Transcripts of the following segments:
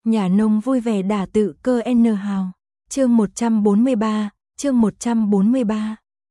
Nhà nông vui vẻ đả tự cơ N hào. Chương 143, chương 143.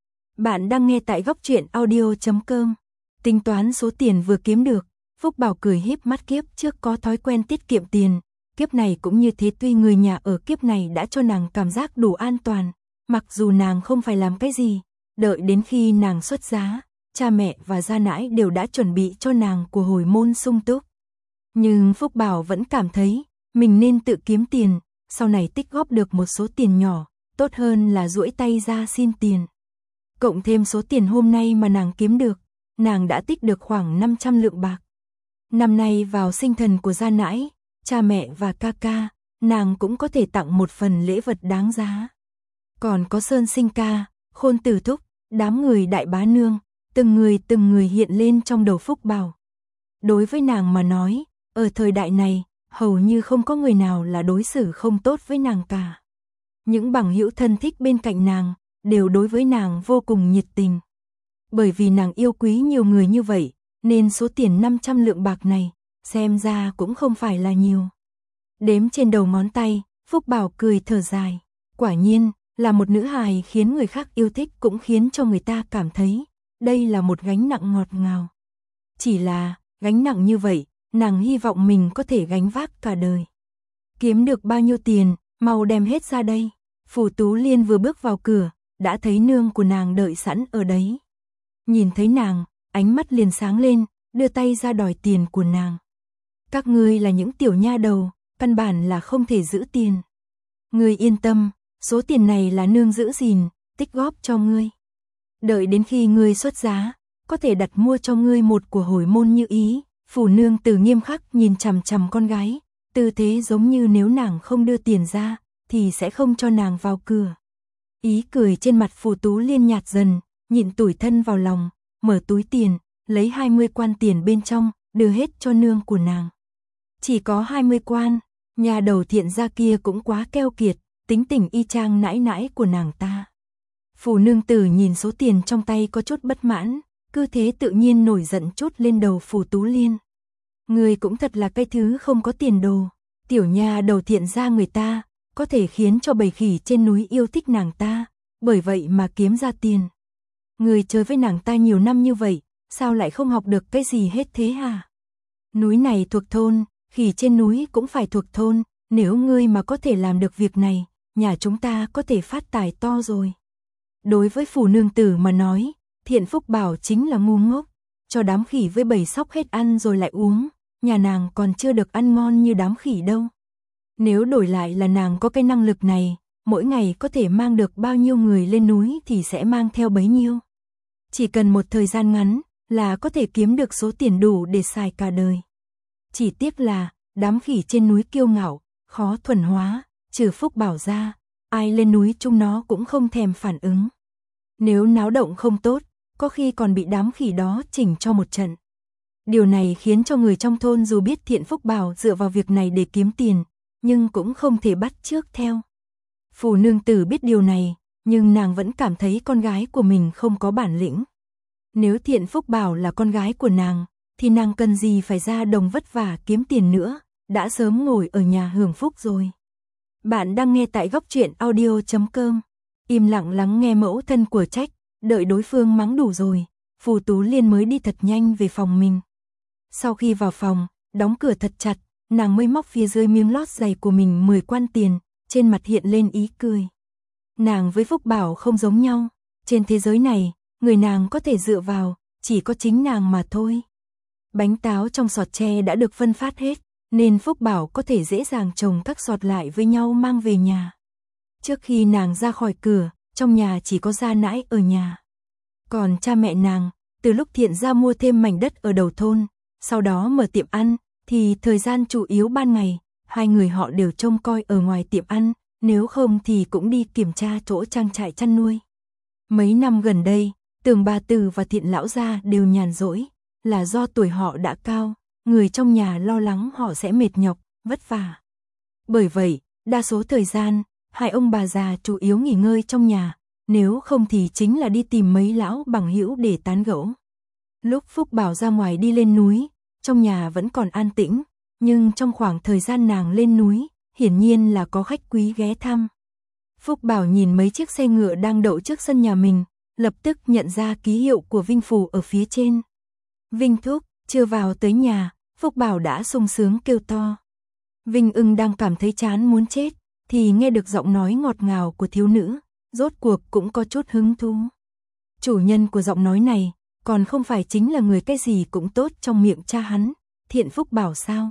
Bạn đang nghe tại góc truyện audio.com. Tính toán số tiền vừa kiếm được, Phúc Bảo cười híp mắt. Kiếp trước có thói quen tiết kiệm tiền, kiếp này cũng như thế. Tuy người nhà ở kiếp này đã cho nàng cảm giác đủ an toàn, mặc dù nàng không phải làm cái gì, đợi đến khi nàng xuất giá, cha mẹ và gia nãi đều đã chuẩn bị cho nàng của hồi môn sung túc. Nhưng Phúc Bảo vẫn cảm thấy mình nên tự kiếm tiền, sau này tích góp được một số tiền nhỏ, tốt hơn là duỗi tay ra xin tiền. Cộng thêm số tiền hôm nay mà nàng kiếm được, nàng đã tích được khoảng 500 lượng bạc. Năm nay vào sinh thần của gia nãi, cha mẹ và ca ca, nàng cũng có thể tặng một phần lễ vật đáng giá. Còn có Sơn Sinh ca, Khôn Tử Thúc, đám người đại bá nương, từng người hiện lên trong đầu Phúc Bảo. Đối với nàng mà nói, ở thời đại này, hầu như không có người nào là đối xử không tốt với nàng cả. Những bằng hữu thân thích bên cạnh nàng, đều đối với nàng vô cùng nhiệt tình. Bởi vì nàng yêu quý nhiều người như vậy, nên số tiền 500 lượng bạc này, xem ra cũng không phải là nhiều. Đếm trên đầu ngón tay, Phúc Bảo cười thở dài. Quả nhiên, là một nữ hài khiến người khác yêu thích cũng khiến cho người ta cảm thấy, đây là một gánh nặng ngọt ngào. Chỉ là, gánh nặng như vậy, nàng hy vọng mình có thể gánh vác cả đời. Kiếm được bao nhiêu tiền, mau đem hết ra đây. Phù Tú Liên vừa bước vào cửa, đã thấy nương của nàng đợi sẵn ở đấy. Nhìn thấy nàng, ánh mắt liền sáng lên, đưa tay ra đòi tiền của nàng. Các ngươi là những tiểu nha đầu, căn bản là không thể giữ tiền. Ngươi yên tâm, số tiền này là nương giữ gìn, tích góp cho ngươi. Đợi đến khi ngươi xuất giá, có thể đặt mua cho ngươi một của hồi môn như ý. Phủ nương tử nghiêm khắc nhìn chằm chằm con gái, tư thế giống như nếu nàng không đưa tiền ra, thì sẽ không cho nàng vào cửa. Ý cười trên mặt Phù Tú Liên nhạt dần, nhịn tủi thân vào lòng, mở túi tiền, lấy 20 quan tiền bên trong, đưa hết cho nương của nàng. Chỉ có 20 quan, nhà đầu thiện gia kia cũng quá keo kiệt, tính tình y chang nãi nãi của nàng ta. Phủ nương tử nhìn số tiền trong tay có chút bất mãn, cứ thế tự nhiên nổi giận chút lên đầu Phù Tú Liên. Người cũng thật là cái thứ không có tiền đồ, tiểu nha đầu thiện gia người ta, có thể khiến cho bầy khỉ trên núi yêu thích nàng ta, bởi vậy mà kiếm ra tiền. Người chơi với nàng ta nhiều năm như vậy, sao lại không học được cái gì hết thế hả? Núi này thuộc thôn, khỉ trên núi cũng phải thuộc thôn, nếu ngươi mà có thể làm được việc này, nhà chúng ta có thể phát tài to rồi. Đối với Phủ nương tử mà nói, Thiện Phúc Bảo chính là ngu ngốc, cho đám khỉ với bầy sóc hết ăn rồi lại uống, nhà nàng còn chưa được ăn ngon như đám khỉ đâu. Nếu đổi lại là nàng có cái năng lực này, mỗi ngày có thể mang được bao nhiêu người lên núi thì sẽ mang theo bấy nhiêu. Chỉ cần một thời gian ngắn là có thể kiếm được số tiền đủ để xài cả đời. Chỉ tiếc là, đám khỉ trên núi kiêu ngạo, khó thuần hóa, trừ Phúc Bảo ra, ai lên núi chung nó cũng không thèm phản ứng. Nếu náo động không tốt, có khi còn bị đám khỉ đó chỉnh cho một trận. Điều này khiến cho người trong thôn dù biết Thiện Phúc Bảo dựa vào việc này để kiếm tiền, nhưng cũng không thể bắt chước theo. Phù nương tử biết điều này, nhưng nàng vẫn cảm thấy con gái của mình không có bản lĩnh. Nếu Thiện Phúc Bảo là con gái của nàng, thì nàng cần gì phải ra đồng vất vả kiếm tiền nữa, đã sớm ngồi ở nhà hưởng phúc rồi. Bạn đang nghe tại góc truyện audio.com. Im lặng lắng nghe mẫu thân của trách, đợi đối phương mắng đủ rồi, Phù Tú Liên mới đi thật nhanh về phòng mình. Sau khi vào phòng, đóng cửa thật chặt, nàng mới móc phía dưới miếng lót giày của mình 10 quan tiền, trên mặt hiện lên ý cười. Nàng với Phúc Bảo không giống nhau, trên thế giới này, người nàng có thể dựa vào, chỉ có chính nàng mà thôi. Bánh táo trong sọt tre đã được phân phát hết, nên Phúc Bảo có thể dễ dàng chồng các sọt lại với nhau mang về nhà. Trước khi nàng ra khỏi cửa, trong nhà chỉ có gia nãi ở nhà. Còn cha mẹ nàng, từ lúc Thiện gia mua thêm mảnh đất ở đầu thôn, sau đó mở tiệm ăn, thì thời gian chủ yếu ban ngày, hai người họ đều trông coi ở ngoài tiệm ăn, nếu không thì cũng đi kiểm tra chỗ trang trại chăn nuôi. Mấy năm gần đây, Tường bà Tử và Thiện lão gia đều nhàn rỗi, là do tuổi họ đã cao, người trong nhà lo lắng họ sẽ mệt nhọc, vất vả. Bởi vậy, đa số thời gian, hai ông bà già chủ yếu nghỉ ngơi trong nhà, nếu không thì chính là đi tìm mấy lão bằng hữu để tán gẫu. Lúc Phúc Bảo ra ngoài đi lên núi, trong nhà vẫn còn an tĩnh, nhưng trong khoảng thời gian nàng lên núi, hiển nhiên là có khách quý ghé thăm. Phúc Bảo nhìn mấy chiếc xe ngựa đang đậu trước sân nhà mình, lập tức nhận ra ký hiệu của Vinh Phủ ở phía trên. Vinh thúc, chưa vào tới nhà, Phúc Bảo đã sung sướng kêu to. Vinh Ưng đang cảm thấy chán muốn chết, thì nghe được giọng nói ngọt ngào của thiếu nữ, rốt cuộc cũng có chút hứng thú. Chủ nhân của giọng nói này, còn không phải chính là người cái gì cũng tốt trong miệng cha hắn, Thiện Phúc Bảo sao?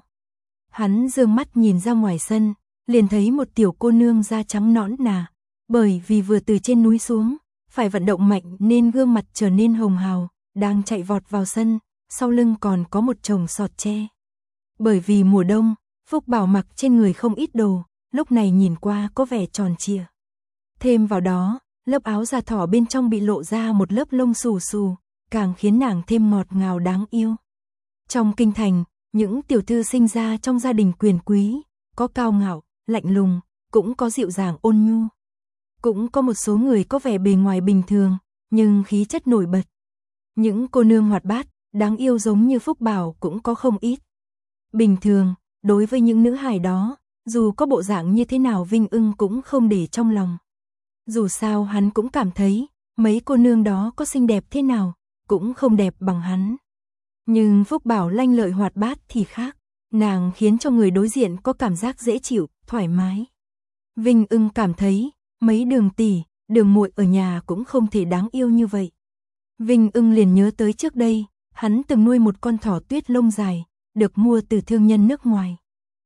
Hắn dương mắt nhìn ra ngoài sân, liền thấy một tiểu cô nương da trắng nõn nà, bởi vì vừa từ trên núi xuống, phải vận động mạnh nên gương mặt trở nên hồng hào, đang chạy vọt vào sân, sau lưng còn có một chồng sọt tre. Bởi vì mùa đông, Phúc Bảo mặc trên người không ít đồ, lúc này nhìn qua có vẻ tròn trịa. Thêm vào đó, lớp áo da thỏ bên trong bị lộ ra một lớp lông xù xù, càng khiến nàng thêm ngọt ngào đáng yêu. Trong kinh thành, những tiểu thư sinh ra trong gia đình quyền quý, có cao ngạo, lạnh lùng, cũng có dịu dàng ôn nhu. Cũng có một số người có vẻ bề ngoài bình thường, nhưng khí chất nổi bật. Những cô nương hoạt bát, đáng yêu giống như Phúc Bảo cũng có không ít. Bình thường, đối với những nữ hài đó, dù có bộ dạng như thế nào Vinh Ưng cũng không để trong lòng. Dù sao hắn cũng cảm thấy, mấy cô nương đó có xinh đẹp thế nào, cũng không đẹp bằng hắn. Nhưng Phúc Bảo lanh lợi hoạt bát thì khác, nàng khiến cho người đối diện có cảm giác dễ chịu, thoải mái. Vinh Ưng cảm thấy, mấy đường tỷ, đường muội ở nhà cũng không thể đáng yêu như vậy. Vinh Ưng liền nhớ tới trước đây, hắn từng nuôi một con thỏ tuyết lông dài, được mua từ thương nhân nước ngoài.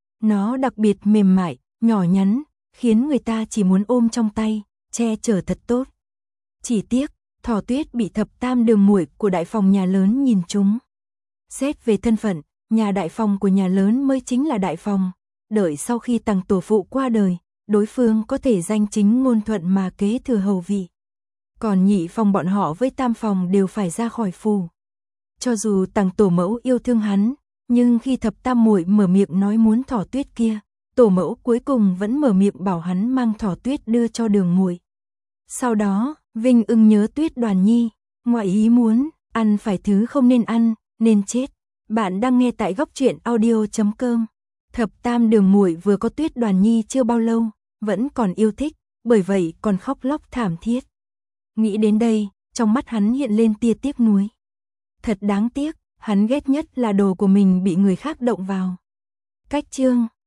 Nó đặc biệt mềm mại, nhỏ nhắn, khiến người ta chỉ muốn ôm trong tay, che chở thật tốt. Chỉ tiếc, thỏ tuyết bị thập tam đường muội của đại phòng nhà lớn nhìn trúng. Xét về thân phận, nhà đại phòng của nhà lớn mới chính là đại phòng, đợi sau khi Tằng tổ phụ qua đời, đối phương có thể danh chính ngôn thuận mà kế thừa hầu vị. Còn nhị phòng bọn họ với tam phòng đều phải ra khỏi phủ. Cho dù Tằng tổ mẫu yêu thương hắn, nhưng khi thập tam muội mở miệng nói muốn thỏ tuyết kia, tổ mẫu cuối cùng vẫn mở miệng bảo hắn mang thỏ tuyết đưa cho đường muội. Sau đó, Vinh Ưng nhớ Tuyết Đoàn Nhi, ngoại ý muốn, ăn phải thứ không nên ăn, nên chết. Bạn đang nghe tại góc truyện audio.com. Thập tam đường muội vừa có Tuyết Đoàn Nhi chưa bao lâu, vẫn còn yêu thích, bởi vậy còn khóc lóc thảm thiết. Nghĩ đến đây, trong mắt hắn hiện lên tia tiếc nuối. Thật đáng tiếc, hắn ghét nhất là đồ của mình bị người khác động vào. Cách chương